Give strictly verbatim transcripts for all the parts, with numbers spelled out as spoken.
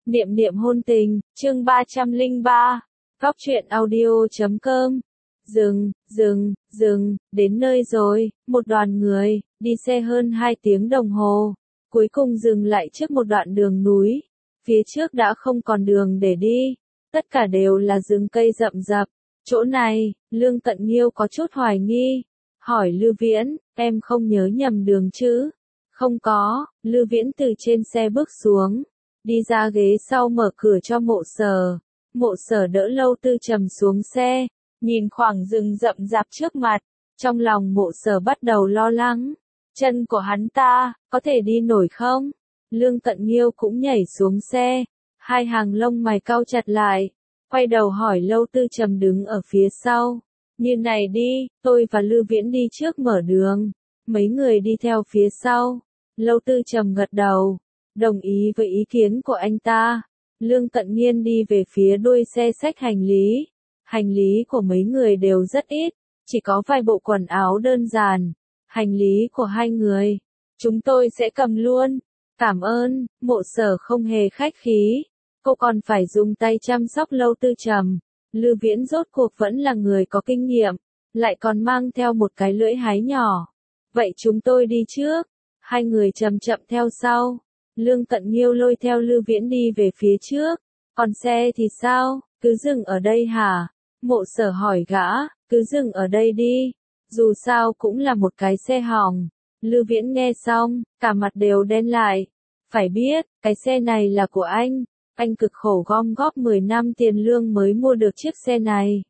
Niệm niệm hôn tình, chương ba trăm lẻ ba, Góc truyện audio chấm com. Dừng, dừng, dừng, đến nơi rồi, một đoàn người, đi xe hơn hai tiếng đồng hồ, cuối cùng dừng lại trước một đoạn đường núi. Phía trước đã không còn đường để đi, tất cả đều là rừng cây rậm rạp. Chỗ này, Lương Cận Nghiêu có chút hoài nghi, hỏi Lưu Viễn, em không nhớ nhầm đường chứ? Không có, Lưu Viễn từ trên xe bước xuống, đi ra ghế sau mở cửa cho Mộ Sở. Mộ Sở đỡ Lâu Tư Trầm xuống xe, nhìn khoảng rừng rậm rạp trước mặt, trong lòng Mộ Sở bắt đầu lo lắng. Chân của hắn ta, có thể đi nổi không? Lương Cận Nghiêu cũng nhảy xuống xe, hai hàng lông mày cau chặt lại, quay đầu hỏi Lâu Tư Trầm đứng ở phía sau. Như này đi, tôi và Lưu Viễn đi trước mở đường, mấy người đi theo phía sau. Lâu Tư Trầm gật đầu, đồng ý với ý kiến của anh ta. Lương Cận Nghiên đi về phía đuôi xe xách hành lý. Hành lý của mấy người đều rất ít, chỉ có vài bộ quần áo đơn giản. Hành lý của hai người, chúng tôi sẽ cầm luôn. Cảm ơn, Mộ Sở không hề khách khí. Cô còn phải dùng tay chăm sóc Lâu Tư Trầm. Lưu Viễn rốt cuộc vẫn là người có kinh nghiệm, lại còn mang theo một cái lưỡi hái nhỏ. Vậy chúng tôi đi trước. Hai người chậm chậm theo sau. Lương Cận Nghiêu lôi theo Lưu Viễn đi về phía trước. Còn xe thì sao, cứ dừng ở đây hả? Mộ Sở hỏi gã, cứ dừng ở đây đi. Dù sao cũng là một cái xe hỏng. Lưu Viễn nghe xong, cả mặt đều đen lại. Phải biết, cái xe này là của anh. Anh cực khổ gom góp mười năm tiền lương mới mua được chiếc xe này.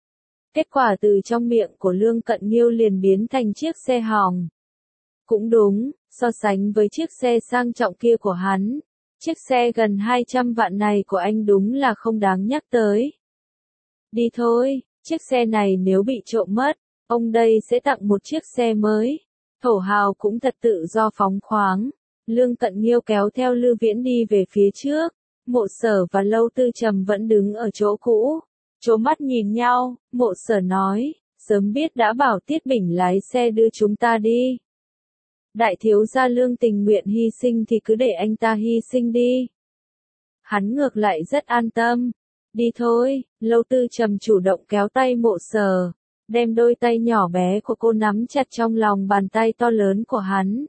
Kết quả từ trong miệng của Lương Cận Nghiêu liền biến thành chiếc xe hỏng. Cũng đúng, so sánh với chiếc xe sang trọng kia của hắn, chiếc xe gần hai trăm vạn này của anh đúng là không đáng nhắc tới. Đi thôi, chiếc xe này nếu bị trộm mất, ông đây sẽ tặng một chiếc xe mới. Thổ hào cũng thật tự do phóng khoáng. Lương Cận Nghiêu kéo theo Lưu Viễn đi về phía trước. Mộ Sở và Lâu Tư Trầm vẫn đứng ở chỗ cũ, chố mắt nhìn nhau. Mộ Sở nói, sớm biết đã bảo Tiết Bình lái xe đưa chúng ta đi. Đại thiếu gia Lương tình nguyện hy sinh thì cứ để anh ta hy sinh đi. Hắn ngược lại rất an tâm. Đi thôi, Lâu Tư Trầm chủ động kéo tay Mộ Sở, đem đôi tay nhỏ bé của cô nắm chặt trong lòng bàn tay to lớn của hắn.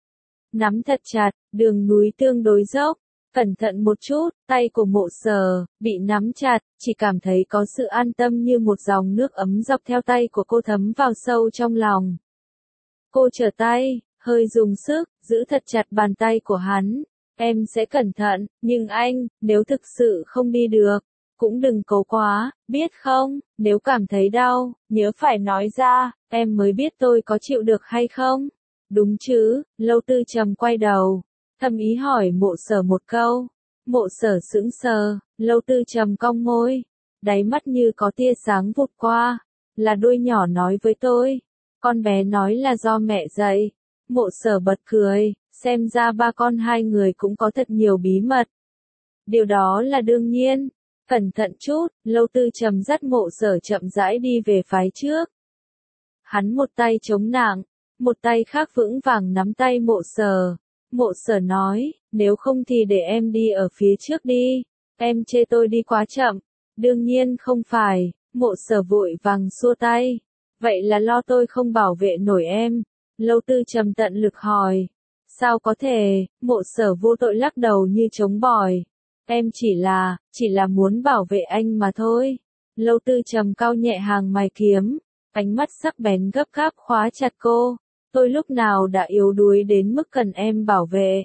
Nắm thật chặt, đường núi tương đối dốc, cẩn thận một chút, tay của Mộ Sở bị nắm chặt, chỉ cảm thấy có sự an tâm như một dòng nước ấm dọc theo tay của cô thấm vào sâu trong lòng. Cô trở tay, hơi dùng sức, giữ thật chặt bàn tay của hắn. Em sẽ cẩn thận, nhưng anh, nếu thực sự không đi được, cũng đừng cố quá, biết không? Nếu cảm thấy đau, nhớ phải nói ra, em mới biết tôi có chịu được hay không? Đúng chứ? Lâu Tư Trầm quay đầu, thầm ý hỏi Mộ Sở một câu. Mộ Sở sững sờ, Lâu Tư Trầm cong môi, đáy mắt như có tia sáng vụt qua. Là đôi nhỏ nói với tôi, con bé nói là do mẹ dạy. Mộ Sở bật cười, xem ra ba con hai người cũng có thật nhiều bí mật. Điều đó là đương nhiên. Cẩn thận chút, Lâu Tư Trầm dắt Mộ Sở chậm rãi đi về phía trước. Hắn một tay chống nặng, một tay khác vững vàng nắm tay Mộ Sở. Mộ Sở nói, nếu không thì để em đi ở phía trước đi, em chê tôi đi quá chậm. Đương nhiên không phải, Mộ Sở vội vàng xua tay. Vậy là lo tôi không bảo vệ nổi em. Lâu Tư Trầm tận lực hỏi. Sao có thể? Mộ Sở vô tội lắc đầu như trống bỏi. Em chỉ là, chỉ là muốn bảo vệ anh mà thôi. Lâu Tư Trầm cau nhẹ hàng mày kiếm, ánh mắt sắc bén gấp gáp khóa chặt cô. Tôi lúc nào đã yếu đuối đến mức cần em bảo vệ?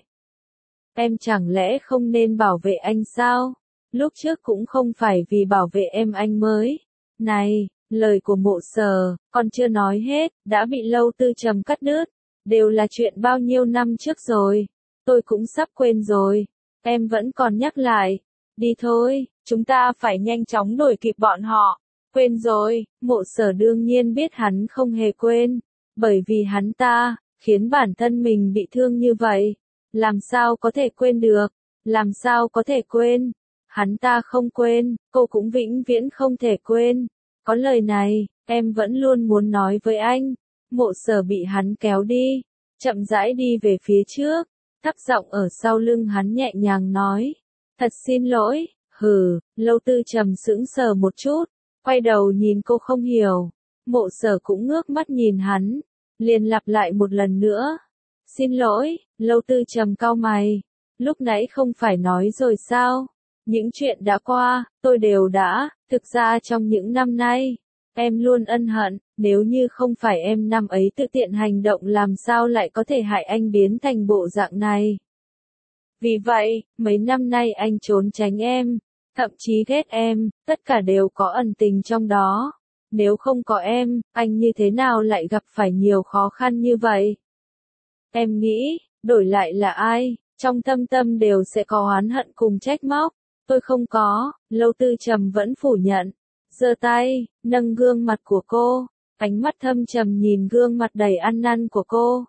Em chẳng lẽ không nên bảo vệ anh sao? Lúc trước cũng không phải vì bảo vệ em anh mới. Này, lời của Mộ Sở, còn chưa nói hết, đã bị Lâu Tư Trầm cắt đứt. Đều là chuyện bao nhiêu năm trước rồi. Tôi cũng sắp quên rồi. Em vẫn còn nhắc lại. Đi thôi, chúng ta phải nhanh chóng đuổi kịp bọn họ. Quên rồi, Mộ Sở đương nhiên biết hắn không hề quên. Bởi vì hắn ta, khiến bản thân mình bị thương như vậy. Làm sao có thể quên được? Làm sao có thể quên? Hắn ta không quên, cô cũng vĩnh viễn không thể quên. Có lời này, em vẫn luôn muốn nói với anh. Mộ Sở bị hắn kéo đi, chậm rãi đi về phía trước, thấp giọng ở sau lưng hắn nhẹ nhàng nói. Thật xin lỗi, hừ, Lâu Tư Trầm sững sờ một chút, quay đầu nhìn cô không hiểu. Mộ Sở cũng ngước mắt nhìn hắn, liền lặp lại một lần nữa. Xin lỗi, Lâu Tư Trầm cau mày, lúc nãy không phải nói rồi sao? Những chuyện đã qua, tôi đều đã, thực ra trong những năm nay, em luôn ân hận, nếu như không phải em năm ấy tự tiện hành động làm sao lại có thể hại anh biến thành bộ dạng này. Vì vậy, mấy năm nay anh trốn tránh em, thậm chí ghét em, tất cả đều có ẩn tình trong đó. Nếu không có em, anh như thế nào lại gặp phải nhiều khó khăn như vậy? Em nghĩ, đổi lại là ai, trong thâm tâm đều sẽ có oán hận cùng trách móc. Tôi không có, Lâu Tư Trầm vẫn phủ nhận. Giơ tay, nâng gương mặt của cô, ánh mắt thâm trầm nhìn gương mặt đầy ăn năn của cô.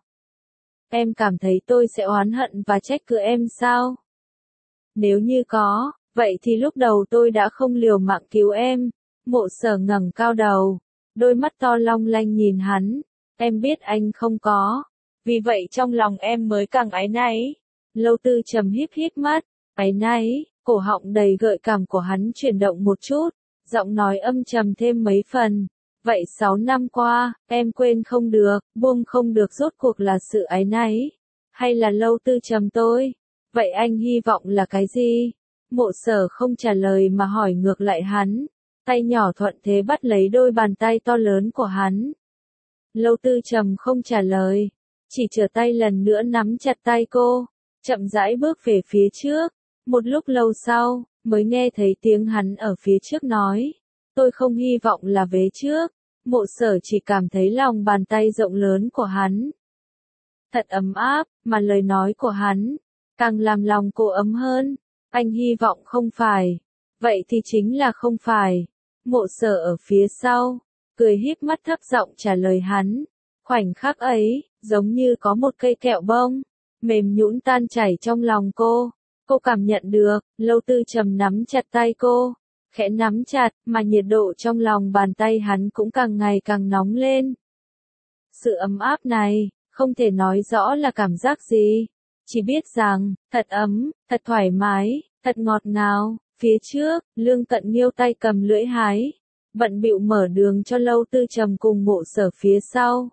Em cảm thấy tôi sẽ oán hận và trách cứ em sao? Nếu như có, vậy thì lúc đầu tôi đã không liều mạng cứu em. Mộ Sở ngẩng cao đầu, đôi mắt to long lanh nhìn hắn. Em biết anh không có, vì vậy trong lòng em mới càng áy náy. Lâu Tư Trầm híp híp mắt, áy náy, cổ họng đầy gợi cảm của hắn chuyển động một chút, giọng nói âm trầm thêm mấy phần. Vậy sáu năm qua, em quên không được, buông không được rốt cuộc là sự áy náy, hay là Lâu Tư Trầm tôi? Vậy anh hy vọng là cái gì? Mộ Sở không trả lời mà hỏi ngược lại hắn, tay nhỏ thuận thế bắt lấy đôi bàn tay to lớn của hắn. Lâu Tư Trầm không trả lời, chỉ trở tay lần nữa nắm chặt tay cô, chậm rãi bước về phía trước. Một lúc lâu sau, mới nghe thấy tiếng hắn ở phía trước nói, tôi không hy vọng là vế trước. Mộ Sở chỉ cảm thấy lòng bàn tay rộng lớn của hắn thật ấm áp, mà lời nói của hắn càng làm lòng cô ấm hơn. Anh hy vọng không phải, vậy thì chính là không phải. Mộ Sở ở phía sau, cười híp mắt thấp giọng trả lời hắn. Khoảnh khắc ấy, giống như có một cây kẹo bông mềm nhũn tan chảy trong lòng cô. Cô cảm nhận được, Lâu Tư Trầm nắm chặt tay cô, khẽ nắm chặt, mà nhiệt độ trong lòng bàn tay hắn cũng càng ngày càng nóng lên. Sự ấm áp này, không thể nói rõ là cảm giác gì, chỉ biết rằng, thật ấm, thật thoải mái, thật ngọt ngào. Phía trước, Lương Cận Nghiêu tay cầm lưỡi hái, bận bịu mở đường cho Lâu Tư Trầm cùng Mộ Sở phía sau.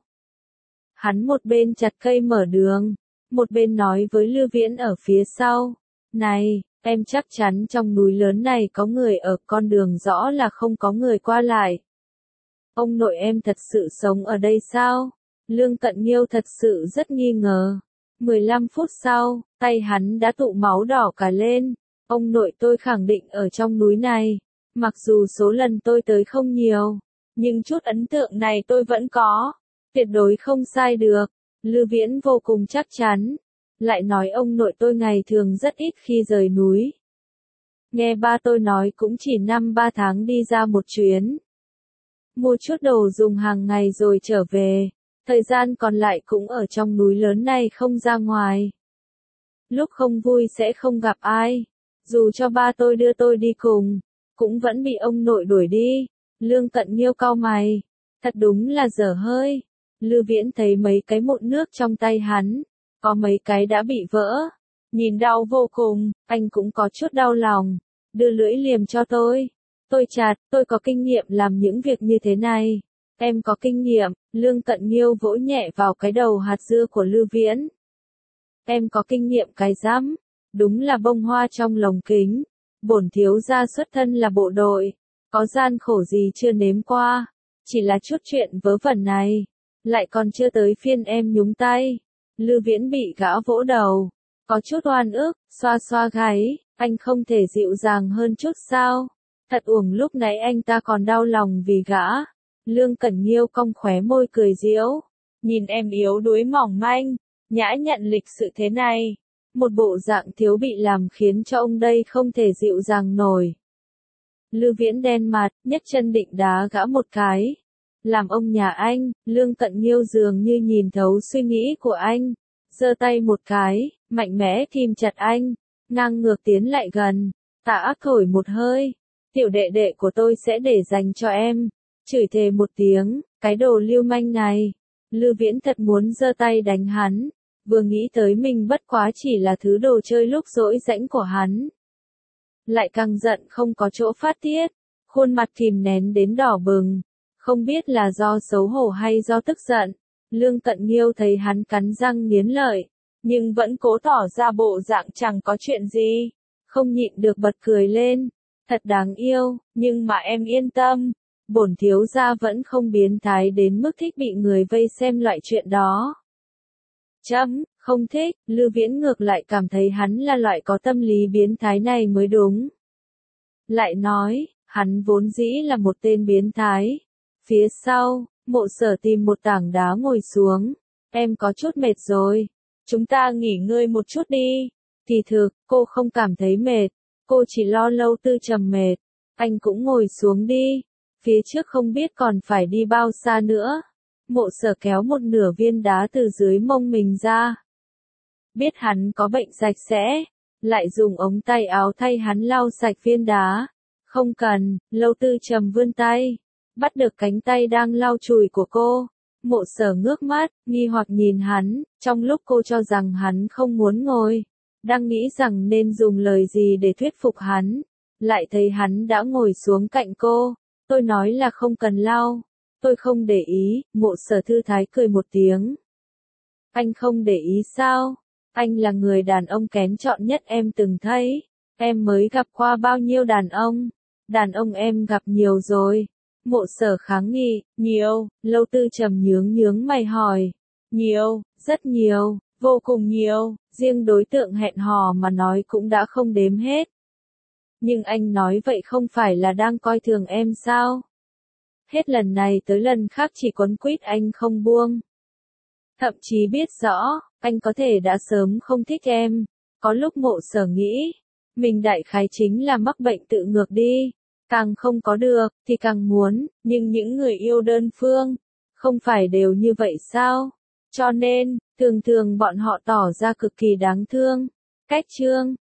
Hắn một bên chặt cây mở đường, một bên nói với Lưu Viễn ở phía sau, này, em chắc chắn trong núi lớn này có người ở, con đường rõ là không có người qua lại. Ông nội em thật sự sống ở đây sao? Lương Cận Nghiêu thật sự rất nghi ngờ. mười lăm phút sau, tay hắn đã tụ máu đỏ cả lên. Ông nội tôi khẳng định ở trong núi này. Mặc dù số lần tôi tới không nhiều, nhưng chút ấn tượng này tôi vẫn có. Tuyệt đối không sai được. Lưu Viễn vô cùng chắc chắn. Lại nói ông nội tôi ngày thường rất ít khi rời núi. Nghe ba tôi nói cũng chỉ năm ba tháng đi ra một chuyến. Mua chút đồ dùng hàng ngày rồi trở về. Thời gian còn lại cũng ở trong núi lớn này không ra ngoài. Lúc không vui sẽ không gặp ai. Dù cho ba tôi đưa tôi đi cùng, cũng vẫn bị ông nội đuổi đi. Lương Cận Nghiêu cau mày. Thật đúng là dở hơi. Lưu Viễn thấy mấy cái mụn nước trong tay hắn, có mấy cái đã bị vỡ. Nhìn đau vô cùng, anh cũng có chút đau lòng. Đưa lưỡi liềm cho tôi. Tôi chặt, tôi có kinh nghiệm làm những việc như thế này. Em có kinh nghiệm, Lương Cận Nghiêu vỗ nhẹ vào cái đầu hạt dưa của Lưu Viễn. Em có kinh nghiệm cái rắm, đúng là bông hoa trong lồng kính. Bổn thiếu gia xuất thân là bộ đội, có gian khổ gì chưa nếm qua, chỉ là chút chuyện vớ vẩn này, lại còn chưa tới phiên em nhúng tay. Lưu Viễn bị gã vỗ đầu, có chút oan ức, xoa xoa gáy, anh không thể dịu dàng hơn chút sao? Thật uổng lúc nãy anh ta còn đau lòng vì gã. Lương Cẩn Nghiêu cong khóe môi cười giễu, nhìn em yếu đuối mỏng manh, nhã nhặn lịch sự thế này, một bộ dạng thiếu bị làm khiến cho ông đây không thể dịu dàng nổi. Lưu Viễn đen mặt, nhấc chân định đá gã một cái. Làm ông nhà anh, Lương Cận Nghiêu dường như nhìn thấu suy nghĩ của anh, giơ tay một cái, mạnh mẽ kìm chặt anh, ngang ngược tiến lại gần, tà ác thổi một hơi, tiểu đệ đệ của tôi sẽ để dành cho em, chửi thề một tiếng, cái đồ lưu manh này. Lưu Viễn thật muốn giơ tay đánh hắn, vừa nghĩ tới mình bất quá chỉ là thứ đồ chơi lúc rỗi rãnh của hắn. lại càng giận không có chỗ phát tiết, khuôn mặt kìm nén đến đỏ bừng, không biết là do xấu hổ hay do tức giận. Lương Cận Nghiêu thấy hắn cắn răng nghiến lợi, nhưng vẫn cố tỏ ra bộ dạng chẳng có chuyện gì, không nhịn được bật cười lên, thật đáng yêu, nhưng mà em yên tâm, bổn thiếu gia vẫn không biến thái đến mức thích bị người vây xem loại chuyện đó. Chấm, không thích, Lư Viễn ngược lại cảm thấy hắn là loại có tâm lý biến thái này mới đúng. Lại nói, hắn vốn dĩ là một tên biến thái. Phía sau, Mộ Sở tìm một tảng đá ngồi xuống, em có chút mệt rồi, chúng ta nghỉ ngơi một chút đi. Thì thực, cô không cảm thấy mệt, cô chỉ lo Lâu Tư Trầm mệt. Anh cũng ngồi xuống đi, phía trước không biết còn phải đi bao xa nữa. Mộ Sở kéo một nửa viên đá từ dưới mông mình ra. Biết hắn có bệnh sạch sẽ, lại dùng ống tay áo thay hắn lau sạch viên đá. Không cần, Lâu Tư Trầm vươn tay, bắt được cánh tay đang lau chùi của cô. Mộ Sở ngước mắt, nghi hoặc nhìn hắn, trong lúc cô cho rằng hắn không muốn ngồi, đang nghĩ rằng nên dùng lời gì để thuyết phục hắn, lại thấy hắn đã ngồi xuống cạnh cô. Tôi nói là không cần lau, tôi không để ý. Mộ Sở thư thái cười một tiếng. Anh không để ý sao? Anh là người đàn ông kén chọn nhất em từng thấy. Em mới gặp qua bao nhiêu đàn ông? Đàn ông em gặp nhiều rồi. Mộ Sở kháng nghị. Nhiều. Lâu Tư Trầm nhướng nhướng mày hỏi. Nhiều, rất nhiều, vô cùng nhiều, riêng đối tượng hẹn hò mà nói cũng đã không đếm hết. Nhưng anh nói vậy không phải là đang coi thường em sao? Hết lần này tới lần khác chỉ quấn quýt anh không buông. Thậm chí biết rõ, anh có thể đã sớm không thích em. Có lúc Mộ Sở nghĩ, mình đại khái chính là mắc bệnh tự ngược đi. Càng không có được, thì càng muốn, nhưng những người yêu đơn phương, không phải đều như vậy sao? Cho nên, thường thường bọn họ tỏ ra cực kỳ đáng thương. Cách chương